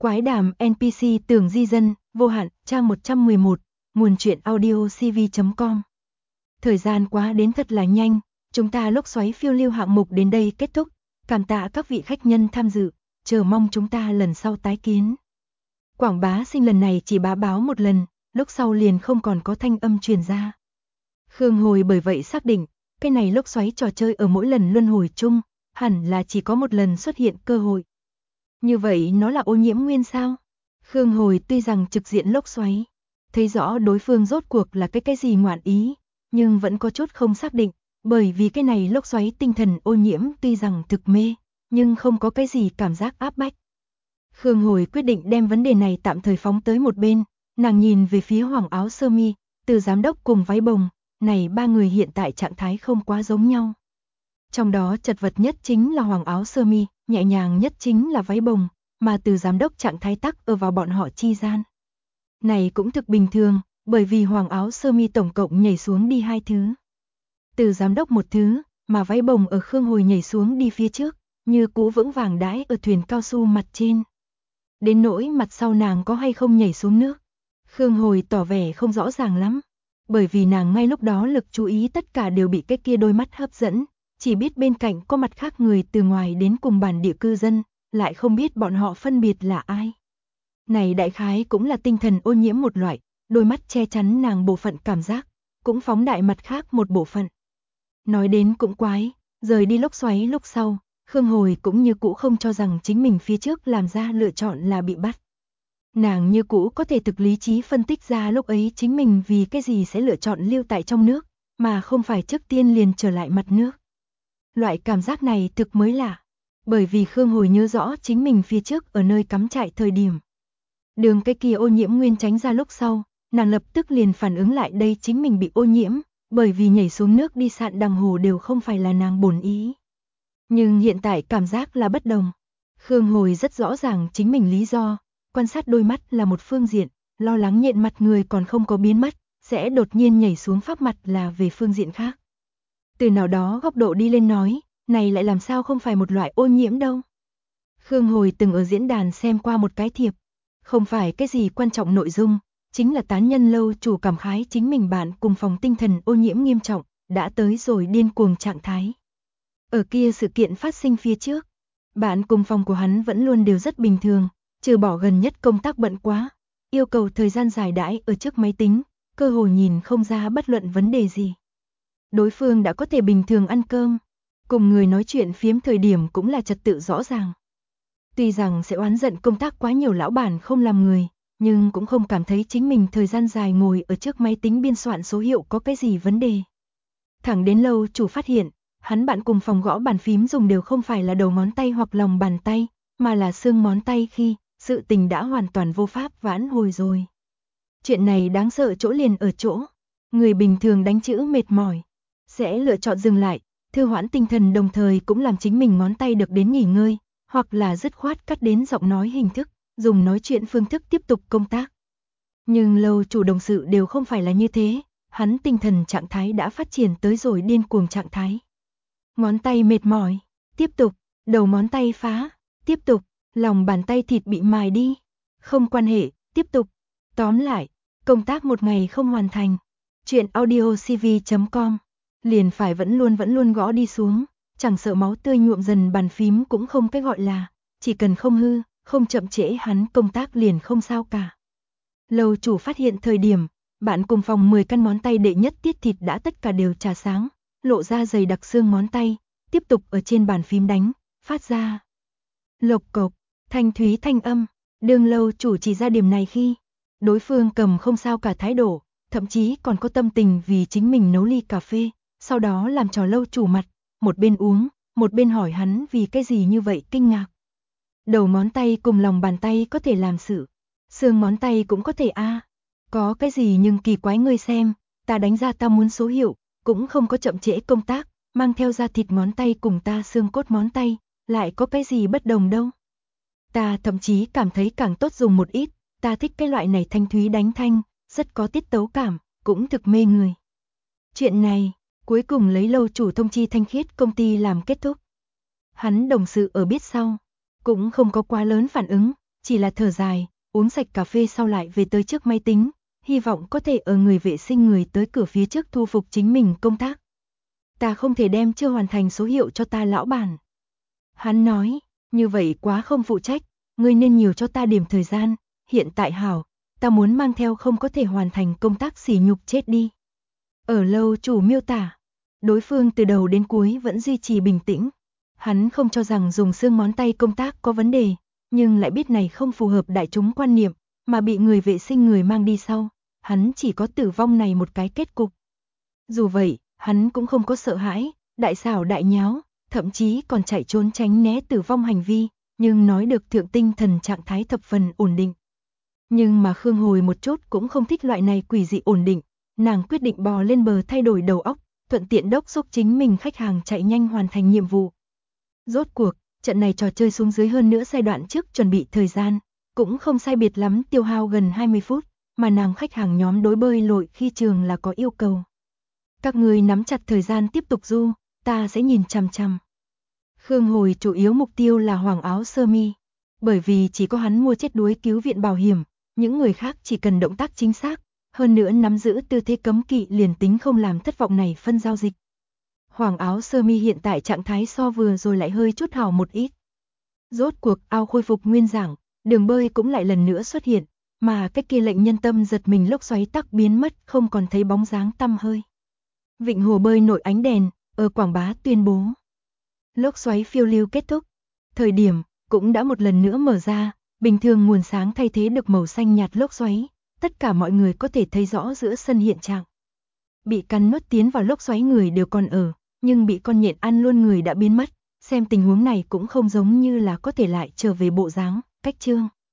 Quái đàm NPC tưởng di dân, vô hạn, trang 111, nguồn truyện audio cv.com. Thời gian quá đến thật là nhanh, chúng ta lốc xoáy phiêu lưu hạng mục đến đây kết thúc, cảm tạ các vị khách nhân tham dự, chờ mong chúng ta lần sau tái kiến. Quảng bá sinh lần này chỉ bá báo một lần, lúc sau liền không còn có thanh âm truyền ra. Khương Hồi bởi vậy xác định, cái này lốc xoáy trò chơi ở mỗi lần luân hồi chung, hẳn là chỉ có một lần xuất hiện cơ hội. Như vậy nó là ô nhiễm nguyên sao? Khương Hồi tuy rằng trực diện lốc xoáy, thấy rõ đối phương rốt cuộc là cái gì ngoạn ý, nhưng vẫn có chút không xác định, bởi vì cái này lốc xoáy tinh thần ô nhiễm tuy rằng thực mê, nhưng không có cái gì cảm giác áp bách. Khương Hồi quyết định đem vấn đề này tạm thời phóng tới một bên, nàng nhìn về phía Hoàng áo sơ mi, Từ giám đốc cùng váy bồng, này ba người hiện tại trạng thái không quá giống nhau. Trong đó chật vật nhất chính là Hoàng áo sơ mi, nhẹ nhàng nhất chính là váy bồng, mà Từ giám đốc trạng thái tắc ở vào bọn họ chi gian. Này cũng thực bình thường, bởi vì Hoàng áo sơ mi tổng cộng nhảy xuống đi 2 thứ. Từ giám đốc một thứ, mà váy bồng ở Khương Hồi nhảy xuống đi phía trước, như cũ vững vàng đãi ở thuyền cao su mặt trên. Đến nỗi mặt sau nàng có hay không nhảy xuống nước, Khương Hồi tỏ vẻ không rõ ràng lắm, bởi vì nàng ngay lúc đó lực chú ý tất cả đều bị cái kia đôi mắt hấp dẫn, chỉ biết bên cạnh có mặt khác người từ ngoài đến cùng bản địa cư dân, lại không biết bọn họ phân biệt là ai. Này đại khái cũng là tinh thần ô nhiễm một loại, đôi mắt che chắn nàng bộ phận cảm giác, cũng phóng đại mặt khác một bộ phận. Nói đến cũng quái, rời đi lốc xoáy lúc sau, Khương Hồi cũng như cũ không cho rằng chính mình phía trước làm ra lựa chọn là bị bắt. Nàng như cũ có thể thực lý trí phân tích ra lúc ấy chính mình vì cái gì sẽ lựa chọn lưu tại trong nước, mà không phải trước tiên liền trở lại mặt nước. Loại cảm giác này thực mới lạ, bởi vì Khương Hồi nhớ rõ chính mình phía trước ở nơi cắm trại thời điểm. Đường cái kia ô nhiễm nguyên tránh ra lúc sau, nàng lập tức liền phản ứng lại đây chính mình bị ô nhiễm, bởi vì nhảy xuống nước đi sạn đằng hồ đều không phải là nàng bổn ý. Nhưng hiện tại cảm giác là bất đồng. Khương Hồi rất rõ ràng chính mình lý do, quan sát đôi mắt là một phương diện, lo lắng nhện mặt người còn không có biến mất, sẽ đột nhiên nhảy xuống pháp mặt là về phương diện khác. Từ nào đó góc độ đi lên nói, này lại làm sao không phải một loại ô nhiễm đâu. Khương Hồi từng ở diễn đàn xem qua một cái thiệp, không phải cái gì quan trọng nội dung, chính là tán nhân lâu chủ cảm khái chính mình bạn cùng phòng tinh thần ô nhiễm nghiêm trọng, đã tới rồi điên cuồng trạng thái. Ở kia sự kiện phát sinh phía trước, bạn cùng phòng của hắn vẫn luôn đều rất bình thường, trừ bỏ gần nhất công tác bận quá, yêu cầu thời gian dài đãi ở trước máy tính, cơ hồ nhìn không ra bất luận vấn đề gì. Đối phương đã có thể bình thường ăn cơm, cùng người nói chuyện phiếm thời điểm cũng là trật tự rõ ràng. Tuy rằng sẽ oán giận công tác quá nhiều lão bản không làm người, nhưng cũng không cảm thấy chính mình thời gian dài ngồi ở trước máy tính biên soạn số hiệu có cái gì vấn đề. Thẳng đến lâu chủ phát hiện, hắn bạn cùng phòng gõ bàn phím dùng đều không phải là đầu ngón tay hoặc lòng bàn tay, mà là xương ngón tay khi sự tình đã hoàn toàn vô pháp vãn hồi rồi. Chuyện này đáng sợ chỗ liền ở chỗ, người bình thường đánh chữ mệt mỏi, sẽ lựa chọn dừng lại, thư hoãn tinh thần đồng thời cũng làm chính mình ngón tay được đến nghỉ ngơi, hoặc là dứt khoát cắt đến giọng nói hình thức, dùng nói chuyện phương thức tiếp tục công tác. Nhưng lâu chủ đồng sự đều không phải là như thế, hắn tinh thần trạng thái đã phát triển tới rồi điên cuồng trạng thái. Ngón tay mệt mỏi, tiếp tục, đầu ngón tay phá, tiếp tục, lòng bàn tay thịt bị mài đi, không quan hệ, tiếp tục. Tóm lại, công tác một ngày không hoàn thành, chuyện audio cv.com, liền phải vẫn luôn gõ đi xuống, chẳng sợ máu tươi nhuộm dần bàn phím cũng không cái gọi là, chỉ cần không hư, không chậm trễ hắn công tác liền không sao cả. Lâu chủ phát hiện thời điểm, bạn cùng phòng 10 căn ngón tay đệ nhất tiết thịt đã tất cả đều trà sáng, lộ ra dày đặc xương ngón tay, tiếp tục ở trên bàn phím đánh, phát ra lộc cộc, thanh thúy thanh âm. Đương lâu chủ chỉ ra điểm này khi đối phương cầm không sao cả thái độ, thậm chí còn có tâm tình vì chính mình nấu ly cà phê, sau đó làm trò lâu chủ mặt, một bên uống, một bên hỏi hắn vì cái gì như vậy kinh ngạc. Đầu ngón tay cùng lòng bàn tay có thể làm sự, xương ngón tay cũng có thể có cái gì nhưng kỳ quái ngươi xem, ta đánh ra ta muốn số hiệu, cũng không có chậm trễ công tác, mang theo da thịt ngón tay cùng ta xương cốt ngón tay, lại có cái gì bất đồng đâu. Ta thậm chí cảm thấy càng tốt dùng một ít, ta thích cái loại này thanh thúy đánh thanh, rất có tiết tấu cảm, cũng thực mê người. Chuyện này, cuối cùng lấy lâu chủ thông chi thanh khiết công ty làm kết thúc. Hắn đồng sự ở biết sau, cũng không có quá lớn phản ứng, chỉ là thở dài, uống sạch cà phê sau lại về tới trước máy tính, hy vọng có thể ở người vệ sinh người tới cửa phía trước thu phục chính mình công tác. Ta không thể đem chưa hoàn thành số hiệu cho ta lão bản. Hắn nói, như vậy quá không phụ trách, ngươi nên nhiều cho ta điểm thời gian, hiện tại hảo, ta muốn mang theo không có thể hoàn thành công tác sỉ nhục chết đi. Ở lâu chủ miêu tả, đối phương từ đầu đến cuối vẫn duy trì bình tĩnh. Hắn không cho rằng dùng xương ngón tay công tác có vấn đề, nhưng lại biết này không phù hợp đại chúng quan niệm, mà bị người vệ sinh người mang đi sau, hắn chỉ có tử vong này một cái kết cục. Dù vậy, hắn cũng không có sợ hãi, đại xảo đại nháo, thậm chí còn chạy trốn tránh né tử vong hành vi, nhưng nói được thượng tinh thần trạng thái thập phần ổn định. Nhưng mà Khương Hồi một chút cũng không thích loại này quỷ dị ổn định, nàng quyết định bò lên bờ thay đổi đầu óc, thuận tiện đốc thúc chính mình khách hàng chạy nhanh hoàn thành nhiệm vụ. Rốt cuộc, trận này trò chơi xuống dưới hơn nữa giai đoạn trước chuẩn bị thời gian, cũng không sai biệt lắm tiêu hao gần 20 phút, mà nàng khách hàng nhóm đối bơi lội khi trường là có yêu cầu. Các người nắm chặt thời gian tiếp tục du, ta sẽ nhìn chằm chằm. Khương Hồi chủ yếu mục tiêu là Hoàng Áo Sơ Mi, bởi vì chỉ có hắn mua chết đuối cứu viện bảo hiểm, những người khác chỉ cần động tác chính xác, hơn nữa nắm giữ tư thế cấm kỵ liền tính không làm thất vọng này phân giao dịch. Hoàng Áo Sơ Mi hiện tại trạng thái so vừa rồi lại hơi chút hảo một ít. Rốt cuộc ao khôi phục nguyên dạng, đường bơi cũng lại lần nữa xuất hiện, mà cái kia lệnh nhân tâm giật mình lốc xoáy tắc biến mất không còn thấy bóng dáng tăm hơi. Vịnh hồ bơi nổi ánh đèn, ở quảng bá tuyên bố. Lốc xoáy phiêu lưu kết thúc, thời điểm cũng đã một lần nữa mở ra, bình thường nguồn sáng thay thế được màu xanh nhạt lốc xoáy, tất cả mọi người có thể thấy rõ giữa sân hiện trạng. Bị cắn nuốt tiến vào lốc xoáy người đều còn ở, nhưng bị con nhện ăn luôn người đã biến mất, xem tình huống này cũng không giống như là có thể lại trở về bộ dáng, cách chương.